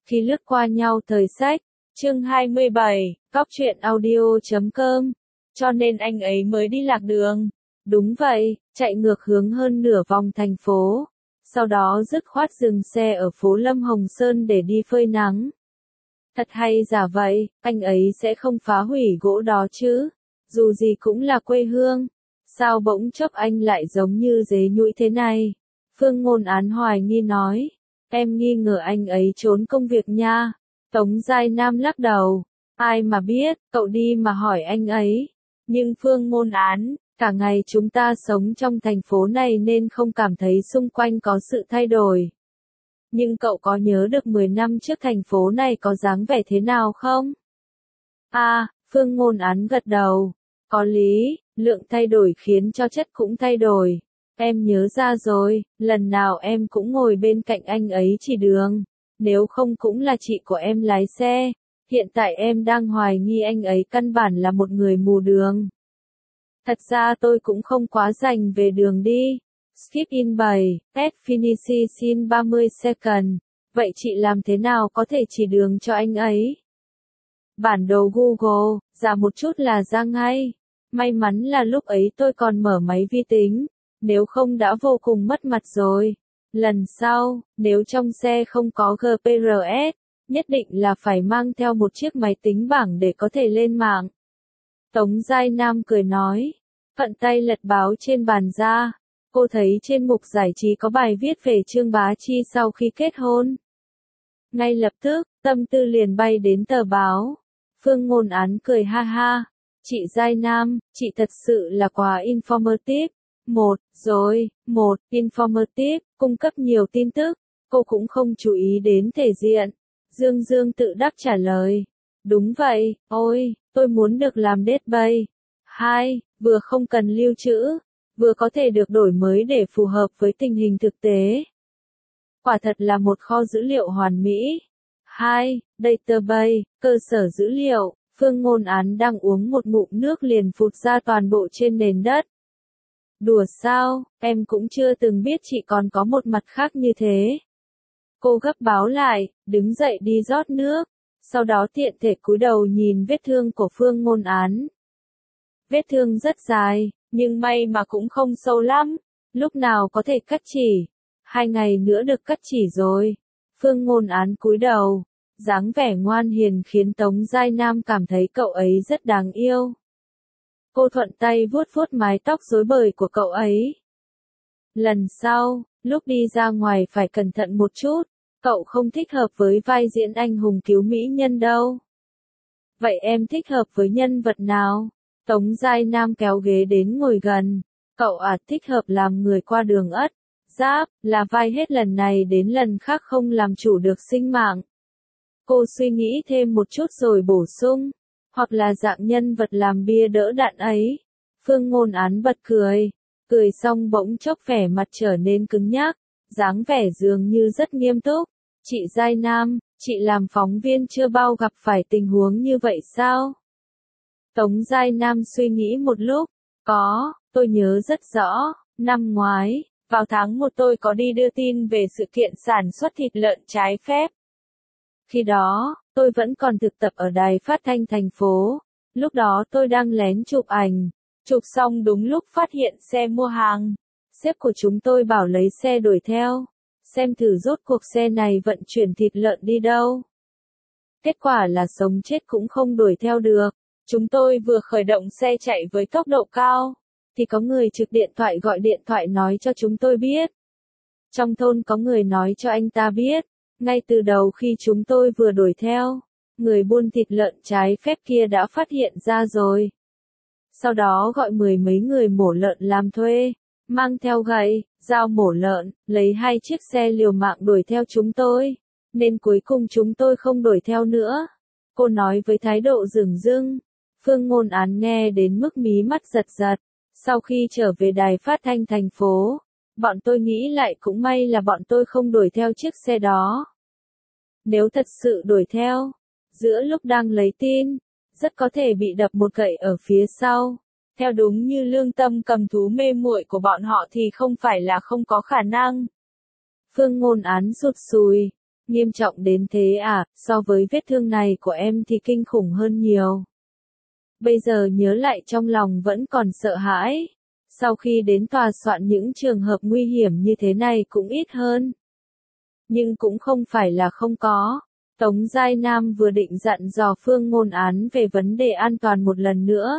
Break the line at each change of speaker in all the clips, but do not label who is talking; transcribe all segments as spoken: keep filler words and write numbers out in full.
Khi lướt qua nhau thời sách, chương hai mươi bảy, cóc truyện audio chấm com, cho nên anh ấy mới đi lạc đường. Đúng vậy, chạy ngược hướng hơn nửa vòng thành phố, sau đó dứt khoát dừng xe ở phố Lâm Hồng Sơn để đi phơi nắng. Thật hay giả vậy, anh ấy sẽ không phá hủy gỗ đó chứ, dù gì cũng là quê hương. Sao bỗng chốc anh lại giống như dế nhũi thế này? Phương Ngôn Án hoài nghi nói. Em nghi ngờ anh ấy trốn công việc nha. Tống Giai Nam lắc đầu. Ai mà biết, cậu đi mà hỏi anh ấy. Nhưng Phương Ngôn Án, cả ngày chúng ta sống trong thành phố này nên không cảm thấy xung quanh có sự thay đổi. Nhưng cậu có nhớ được mười năm trước thành phố này có dáng vẻ thế nào không? À, Phương Ngôn Án gật đầu. Có lý, lượng thay đổi khiến cho chất cũng thay đổi. Em nhớ ra rồi, lần nào em cũng ngồi bên cạnh anh ấy chỉ đường. Nếu không cũng là chị của em lái xe. Hiện tại em đang hoài nghi anh ấy căn bản là một người mù đường. Thật ra tôi cũng không quá rành về đường đi. Skip in bảy, at Finishi xin ba mươi second. Vậy chị làm thế nào có thể chỉ đường cho anh ấy? Bản đồ Google, ra một chút là ra ngay. May mắn là lúc ấy tôi còn mở máy vi tính, nếu không đã vô cùng mất mặt rồi. Lần sau, nếu trong xe không có giê pê rờ ét, nhất định là phải mang theo một chiếc máy tính bảng để có thể lên mạng. Tống Giai Nam cười nói, thuận tay lật báo trên bàn ra. Cô thấy trên mục giải trí có bài viết về Trương Bá Chi sau khi kết hôn. Ngay lập tức, tâm tư liền bay đến tờ báo. Phương Ngôn Án cười ha ha. Chị Giai Nam, chị thật sự là quá informative. Một, rồi, một, informative, cung cấp nhiều tin tức. Cô cũng không chú ý đến thể diện. Dương Dương tự đắc trả lời. Đúng vậy, ôi, tôi muốn được làm database. Hai, vừa không cần lưu trữ, vừa có thể được đổi mới để phù hợp với tình hình thực tế. Quả thật là một kho dữ liệu hoàn mỹ. Hai, database, cơ sở dữ liệu. Phương Ngôn Án đang uống một ngụm nước liền phụt ra toàn bộ trên nền đất. Đùa sao, em cũng chưa từng biết chị còn có một mặt khác như thế. Cô gấp báo lại, đứng dậy đi rót nước, sau đó tiện thể cúi đầu nhìn vết thương của Phương Ngôn Án. Vết thương rất dài, nhưng may mà cũng không sâu lắm, lúc nào có thể cắt chỉ. Hai ngày nữa được cắt chỉ rồi. Phương Ngôn Án cúi đầu. Dáng vẻ ngoan hiền khiến Tống Giai Nam cảm thấy cậu ấy rất đáng yêu. Cô thuận tay vuốt vuốt mái tóc rối bời của cậu ấy. Lần sau, lúc đi ra ngoài phải cẩn thận một chút, cậu không thích hợp với vai diễn anh hùng cứu mỹ nhân đâu. Vậy em thích hợp với nhân vật nào? Tống Giai Nam kéo ghế đến ngồi gần. Cậu à thích hợp làm người qua đường ất, giáp, là vai hết lần này đến lần khác không làm chủ được sinh mạng. Cô suy nghĩ thêm một chút rồi bổ sung, hoặc là dạng nhân vật làm bia đỡ đạn ấy. Phương Ngôn Án bật cười, cười xong bỗng chốc vẻ mặt trở nên cứng nhắc, dáng vẻ dường như rất nghiêm túc. Chị Giai Nam, chị làm phóng viên chưa bao gặp phải tình huống như vậy sao? Tống Giai Nam suy nghĩ một lúc, có, tôi nhớ rất rõ, năm ngoái, vào tháng một tôi có đi đưa tin về sự kiện sản xuất thịt lợn trái phép. Khi đó, tôi vẫn còn thực tập ở đài phát thanh thành phố, lúc đó tôi đang lén chụp ảnh, chụp xong đúng lúc phát hiện xe mua hàng. Sếp của chúng tôi bảo lấy xe đuổi theo, xem thử rốt cuộc xe này vận chuyển thịt lợn đi đâu. Kết quả là sống chết cũng không đuổi theo được. Chúng tôi vừa khởi động xe chạy với tốc độ cao, thì có người trực điện thoại gọi điện thoại nói cho chúng tôi biết. Trong thôn có người nói cho anh ta biết, ngay từ đầu khi chúng tôi vừa đuổi theo, người buôn thịt lợn trái phép kia đã phát hiện ra rồi. Sau đó gọi mười mấy người mổ lợn làm thuê, mang theo gậy, dao mổ lợn, lấy hai chiếc xe liều mạng đuổi theo chúng tôi, nên cuối cùng chúng tôi không đuổi theo nữa. Cô nói với thái độ dửng dưng. Phương Ngôn Án nghe đến mức mí mắt giật giật. Sau khi trở về đài phát thanh thành phố, bọn tôi nghĩ lại cũng may là bọn tôi không đuổi theo chiếc xe đó. Nếu thật sự đuổi theo, giữa lúc đang lấy tin, rất có thể bị đập một gậy ở phía sau. Theo đúng như lương tâm cầm thú mê muội của bọn họ thì không phải là không có khả năng. Phương Ngôn Án sụt sùi. Nghiêm trọng đến thế à, so với vết thương này của em thì kinh khủng hơn nhiều. Bây giờ nhớ lại trong lòng vẫn còn sợ hãi. Sau khi đến tòa soạn những trường hợp nguy hiểm như thế này cũng ít hơn. Nhưng cũng không phải là không có. Tống Giai Nam vừa định dặn dò Phương Ngôn Án về vấn đề an toàn một lần nữa.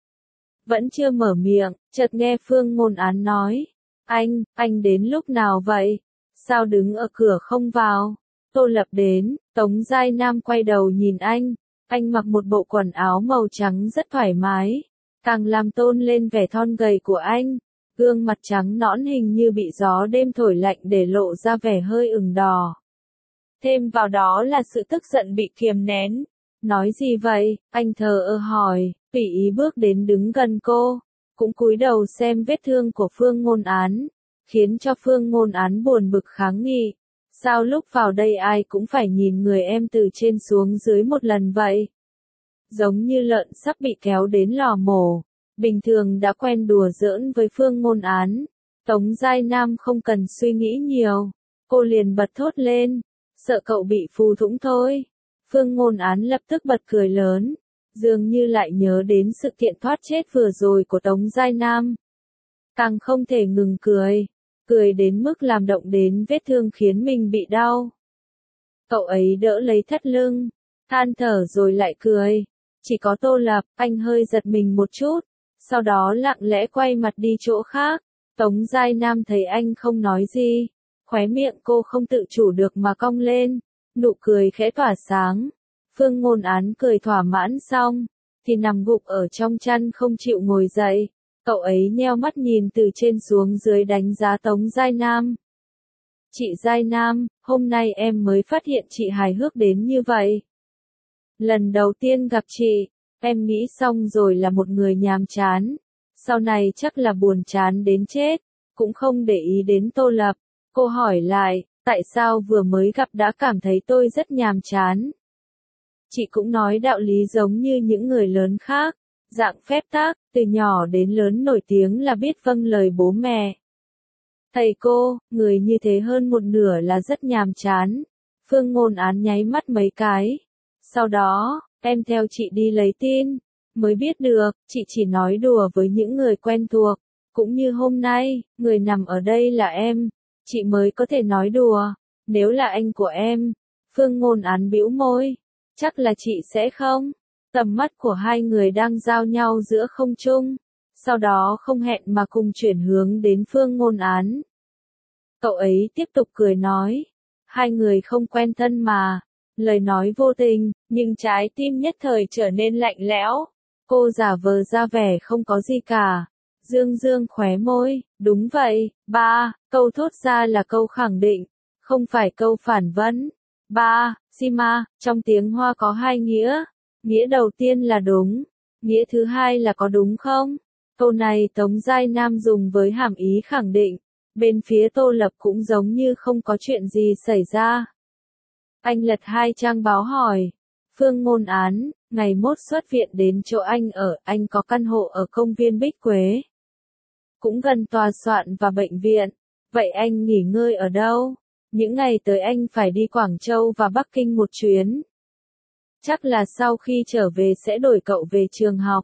Vẫn chưa mở miệng, chợt nghe Phương Ngôn Án nói. Anh, anh đến lúc nào vậy? Sao đứng ở cửa không vào? Tô Lập đến, Tống Giai Nam quay đầu nhìn anh. Anh mặc một bộ quần áo màu trắng rất thoải mái. Càng làm tôn lên vẻ thon gầy của anh. Gương mặt trắng nõn hình như bị gió đêm thổi lạnh để lộ ra vẻ hơi ửng đỏ. Thêm vào đó là sự tức giận bị kiềm nén. Nói gì vậy? Anh thờ ơ hỏi, tùy ý bước đến đứng gần cô. Cũng cúi đầu xem vết thương của Phương Ngôn Án. Khiến cho Phương Ngôn Án buồn bực kháng nghị. Sao lúc vào đây ai cũng phải nhìn người em từ trên xuống dưới một lần vậy? Giống như lợn sắp bị kéo đến lò mổ. Bình thường đã quen đùa giỡn với Phương Ngôn Án. Tống Giai Nam không cần suy nghĩ nhiều. Cô liền bật thốt lên. Sợ cậu bị phù thủng thôi. Phương Ngôn Án lập tức bật cười lớn. Dường như lại nhớ đến sự kiện thoát chết vừa rồi của Tống Giai Nam. Càng không thể ngừng cười. Cười đến mức làm động đến vết thương khiến mình bị đau. Cậu ấy đỡ lấy thắt lưng. Than thở rồi lại cười. Chỉ có Tô Lập, anh hơi giật mình một chút. Sau đó lặng lẽ quay mặt đi chỗ khác. Tống Giai Nam thấy anh không nói gì. Khóe miệng cô không tự chủ được mà cong lên. Nụ cười khẽ tỏa sáng. Phương Ngôn Án cười thỏa mãn xong. Thì nằm gục ở trong chăn không chịu ngồi dậy. Cậu ấy nheo mắt nhìn từ trên xuống dưới đánh giá Tống Giai Nam. Chị Giai Nam, hôm nay em mới phát hiện chị hài hước đến như vậy. Lần đầu tiên gặp chị, em nghĩ xong rồi là một người nhàm chán. Sau này chắc là buồn chán đến chết. Cũng không để ý đến Tô Lập. Cô hỏi lại, tại sao vừa mới gặp đã cảm thấy tôi rất nhàm chán? Chị cũng nói đạo lý giống như những người lớn khác. Dạng phép tắc, từ nhỏ đến lớn nổi tiếng là biết vâng lời bố mẹ. Thầy cô, người như thế hơn một nửa là rất nhàm chán. Phương Ngôn Án nháy mắt mấy cái. Sau đó, em theo chị đi lấy tin. Mới biết được, chị chỉ nói đùa với những người quen thuộc. Cũng như hôm nay, người nằm ở đây là em. Chị mới có thể nói đùa. Nếu là anh của em. Phương Ngôn Án bĩu môi. Chắc là chị sẽ không. Tầm mắt của hai người đang giao nhau giữa không trung. Sau đó không hẹn mà cùng chuyển hướng đến Phương Ngôn Án. Cậu ấy tiếp tục cười nói. Hai người không quen thân mà. Lời nói vô tình, nhưng trái tim nhất thời trở nên lạnh lẽo. Cô giả vờ ra vẻ không có gì cả. Dương dương khóe môi, đúng vậy, ba, câu thốt ra là câu khẳng định, không phải câu phản vấn. Ba, Sima, trong tiếng Hoa có hai nghĩa. Nghĩa đầu tiên là đúng, nghĩa thứ hai là có đúng không? Câu này Tống Giai Nam dùng với hàm ý khẳng định. Bên phía Tô Lập cũng giống như không có chuyện gì xảy ra. Anh lật hai trang báo hỏi. Phương Ngôn Án, ngày mốt xuất viện đến chỗ anh ở, anh có căn hộ ở công viên Bích Quế. Cũng gần tòa soạn và bệnh viện. Vậy anh nghỉ ngơi ở đâu? Những ngày tới anh phải đi Quảng Châu và Bắc Kinh một chuyến. Chắc là sau khi trở về sẽ đổi cậu về trường học.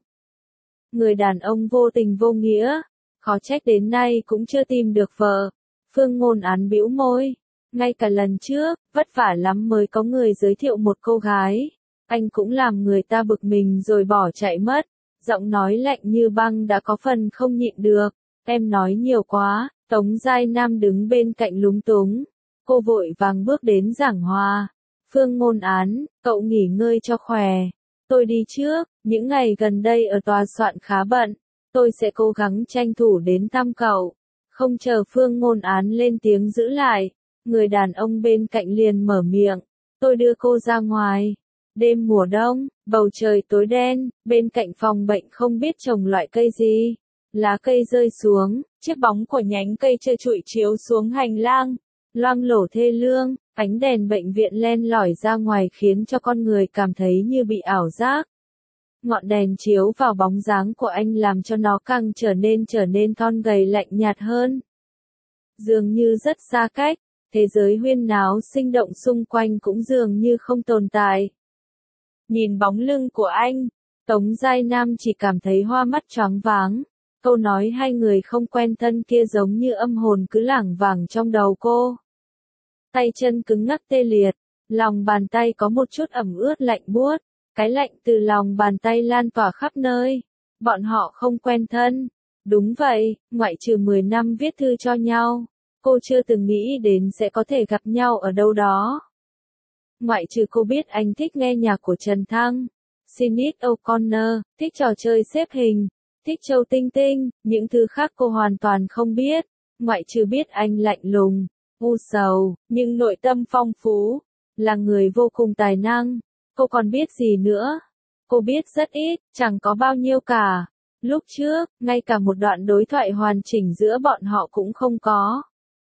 Người đàn ông vô tình vô nghĩa. Khó trách đến nay cũng chưa tìm được vợ. Phương Ngôn Án bĩu môi. Ngay cả lần trước, vất vả lắm mới có người giới thiệu một cô gái. Anh cũng làm người ta bực mình rồi bỏ chạy mất. Giọng nói lạnh như băng đã có phần không nhịn được. Em nói nhiều quá. Tống Giai Nam đứng bên cạnh lúng túng. Cô vội vàng bước đến giảng hòa. Phương Ngôn Án, cậu nghỉ ngơi cho khỏe. Tôi đi trước, những ngày gần đây ở tòa soạn khá bận. Tôi sẽ cố gắng tranh thủ đến thăm cậu. Không chờ Phương Ngôn Án lên tiếng giữ lại. Người đàn ông bên cạnh liền mở miệng. Tôi đưa cô ra ngoài. Đêm mùa đông, bầu trời tối đen, bên cạnh phòng bệnh không biết trồng loại cây gì. Lá cây rơi xuống, chiếc bóng của nhánh cây trơ trụi chiếu xuống hành lang. Loang lổ thê lương, ánh đèn bệnh viện len lỏi ra ngoài khiến cho con người cảm thấy như bị ảo giác. Ngọn đèn chiếu vào bóng dáng của anh làm cho nó càng trở nên trở nên thon gầy lạnh nhạt hơn. Dường như rất xa cách, thế giới huyên náo sinh động xung quanh cũng dường như không tồn tại. Nhìn bóng lưng của anh, Tống Giai Nam chỉ cảm thấy hoa mắt choáng váng. Câu nói hai người không quen thân kia giống như âm hồn cứ lảng vảng trong đầu cô. Tay chân cứng ngắc tê liệt, lòng bàn tay có một chút ẩm ướt lạnh buốt, cái lạnh từ lòng bàn tay lan tỏa khắp nơi. Bọn họ không quen thân. Đúng vậy, ngoại trừ mười năm viết thư cho nhau, cô chưa từng nghĩ đến sẽ có thể gặp nhau ở đâu đó. Ngoại trừ cô biết anh thích nghe nhạc của Trần Thăng, Sinead O'Connor, thích trò chơi xếp hình, thích Châu Tinh Tinh, những thứ khác cô hoàn toàn không biết. Ngoại trừ biết anh lạnh lùng, u sầu, nhưng nội tâm phong phú, là người vô cùng tài năng. Cô còn biết gì nữa? Cô biết rất ít, chẳng có bao nhiêu cả. Lúc trước, ngay cả một đoạn đối thoại hoàn chỉnh giữa bọn họ cũng không có.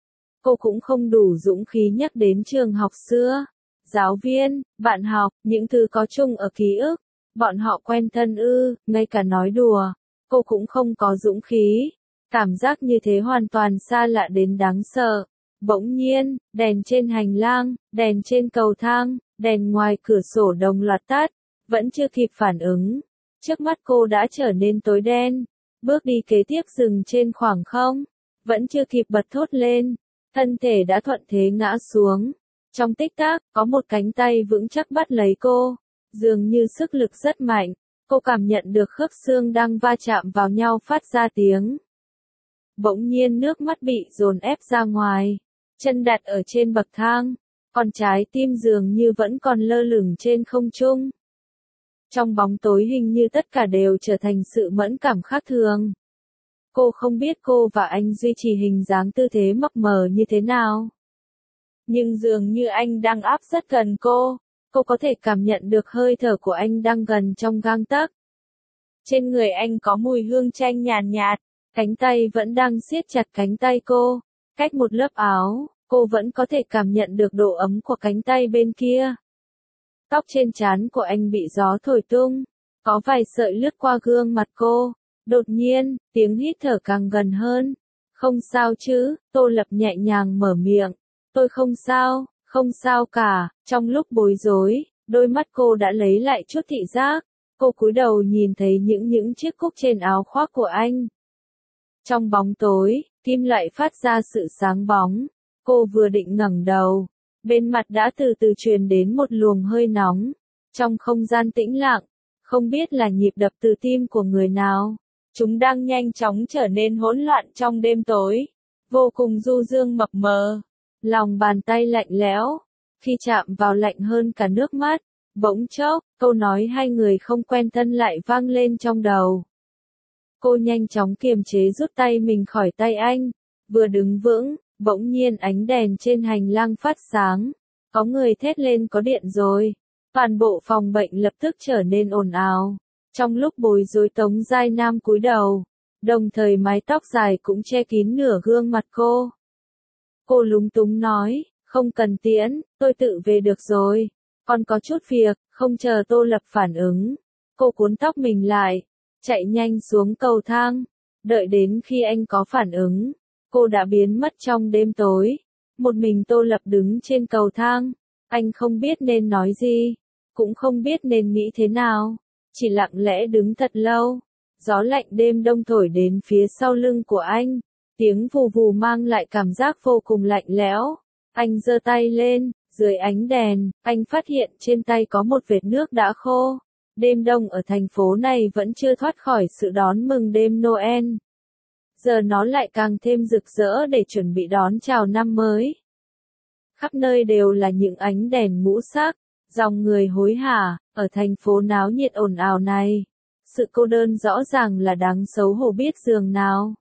Cô cũng không đủ dũng khí nhắc đến trường học xưa, giáo viên, bạn học, những thứ có chung ở ký ức. Bọn họ quen thân ư, ngay cả nói đùa, cô cũng không có dũng khí. Cảm giác như thế hoàn toàn xa lạ đến đáng sợ. Bỗng nhiên, đèn trên hành lang, đèn trên cầu thang, đèn ngoài cửa sổ đồng loạt tắt, vẫn chưa kịp phản ứng. Trước mắt cô đã trở nên tối đen, bước đi kế tiếp dừng trên khoảng không, vẫn chưa kịp bật thốt lên, thân thể đã thuận thế ngã xuống. Trong tích tắc, có một cánh tay vững chắc bắt lấy cô, dường như sức lực rất mạnh, cô cảm nhận được khớp xương đang va chạm vào nhau phát ra tiếng. Bỗng nhiên nước mắt bị dồn ép ra ngoài, chân đặt ở trên bậc thang, còn trái tim dường như vẫn còn lơ lửng trên không trung. Trong bóng tối hình như tất cả đều trở thành sự mẫn cảm khác thường. Cô không biết cô và anh duy trì hình dáng tư thế mập mờ như thế nào. Nhưng dường như anh đang áp rất gần cô, cô có thể cảm nhận được hơi thở của anh đang gần trong gang tấc. Trên người anh có mùi hương chanh nhàn nhạt, cánh tay vẫn đang siết chặt cánh tay cô, cách một lớp áo, cô vẫn có thể cảm nhận được độ ấm của cánh tay bên kia. Tóc trên trán của anh bị gió thổi tung, có vài sợi lướt qua gương mặt cô. Đột nhiên, tiếng hít thở càng gần hơn. Không sao chứ, Tô Lập nhẹ nhàng mở miệng. Tôi không sao, không sao cả. Trong lúc bối rối, đôi mắt cô đã lấy lại chút thị giác. Cô cúi đầu nhìn thấy những những chiếc cúc trên áo khoác của anh. Trong bóng tối, kim loại phát ra sự sáng bóng. Cô vừa định ngẩng đầu, bên mặt đã từ từ truyền đến một luồng hơi nóng. Trong không gian tĩnh lặng, không biết là nhịp đập từ tim của người nào. Chúng đang nhanh chóng trở nên hỗn loạn trong đêm tối, vô cùng du dương mập mờ. Lòng bàn tay lạnh lẽo, khi chạm vào lạnh hơn cả nước mắt. Bỗng chốc, câu nói hai người không quen thân lại vang lên trong đầu. Cô nhanh chóng kiềm chế rút tay mình khỏi tay anh, vừa đứng vững, bỗng nhiên ánh đèn trên hành lang phát sáng. Có người thét lên có điện rồi. Toàn bộ phòng bệnh lập tức trở nên ồn ào. Trong lúc bối rối Tống Giai Nam cúi đầu, đồng thời mái tóc dài cũng che kín nửa gương mặt cô. Cô lúng túng nói, không cần tiễn, tôi tự về được rồi. Còn có chút việc, không chờ Tô Lập phản ứng. Cô cuốn tóc mình lại, chạy nhanh xuống cầu thang. Đợi đến khi anh có phản ứng, cô đã biến mất trong đêm tối. Một mình Tô Lập đứng trên cầu thang. Anh không biết nên nói gì, cũng không biết nên nghĩ thế nào. Chỉ lặng lẽ đứng thật lâu. Gió lạnh đêm đông thổi đến phía sau lưng của anh. Tiếng vù vù mang lại cảm giác vô cùng lạnh lẽo. Anh giơ tay lên, dưới ánh đèn, anh phát hiện trên tay có một vệt nước đã khô. Đêm đông ở thành phố này vẫn chưa thoát khỏi sự đón mừng đêm Noel. Giờ nó lại càng thêm rực rỡ để chuẩn bị đón chào năm mới. Khắp nơi đều là những ánh đèn ngũ sắc, dòng người hối hả, ở thành phố náo nhiệt ồn ào này. Sự cô đơn rõ ràng là đáng xấu hổ biết giường nào.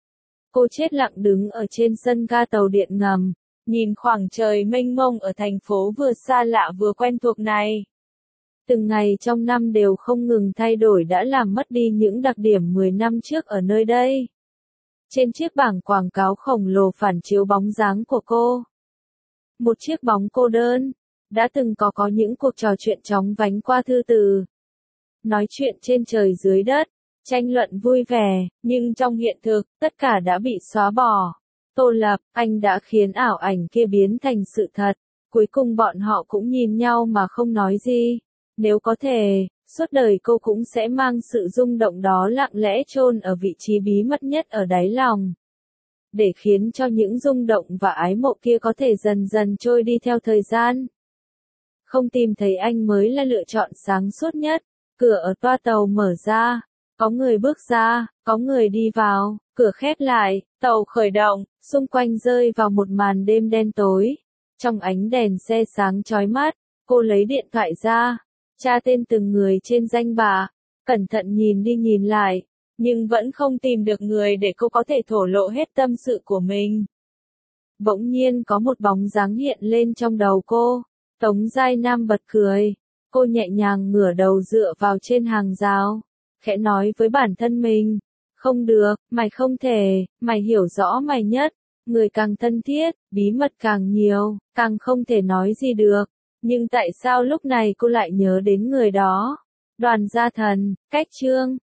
Cô chết lặng đứng ở trên sân ga tàu điện ngầm, nhìn khoảng trời mênh mông ở thành phố vừa xa lạ vừa quen thuộc này. Từng ngày trong năm đều không ngừng thay đổi đã làm mất đi những đặc điểm mười năm trước ở nơi đây. Trên chiếc bảng quảng cáo khổng lồ phản chiếu bóng dáng của cô. Một chiếc bóng cô đơn, đã từng có có những cuộc trò chuyện chóng vánh qua thư từ. Nói chuyện trên trời dưới đất, tranh luận vui vẻ, nhưng trong hiện thực, tất cả đã bị xóa bỏ. Tô Lập, anh đã khiến ảo ảnh kia biến thành sự thật. Cuối cùng bọn họ cũng nhìn nhau mà không nói gì. Nếu có thể, suốt đời cô cũng sẽ mang sự rung động đó lặng lẽ chôn ở vị trí bí mật nhất ở đáy lòng. Để khiến cho những rung động và ái mộ kia có thể dần dần trôi đi theo thời gian. Không tìm thấy anh mới là lựa chọn sáng suốt nhất. Cửa ở toa tàu mở ra. Có người bước ra, có người đi vào, cửa khép lại, tàu khởi động, xung quanh rơi vào một màn đêm đen tối. Trong ánh đèn xe sáng chói mắt, cô lấy điện thoại ra, tra tên từng người trên danh bạ, cẩn thận nhìn đi nhìn lại, nhưng vẫn không tìm được người để cô có thể thổ lộ hết tâm sự của mình. Bỗng nhiên có một bóng dáng hiện lên trong đầu cô, Tống Giai Nam bật cười, cô nhẹ nhàng ngửa đầu dựa vào trên hàng rào, khẽ nói với bản thân mình, không được, mày không thể, mày hiểu rõ mày nhất, người càng thân thiết, bí mật càng nhiều, càng không thể nói gì được. Nhưng tại sao lúc này cô lại nhớ đến người đó? Đoàn Gia Thần, Cách Trương.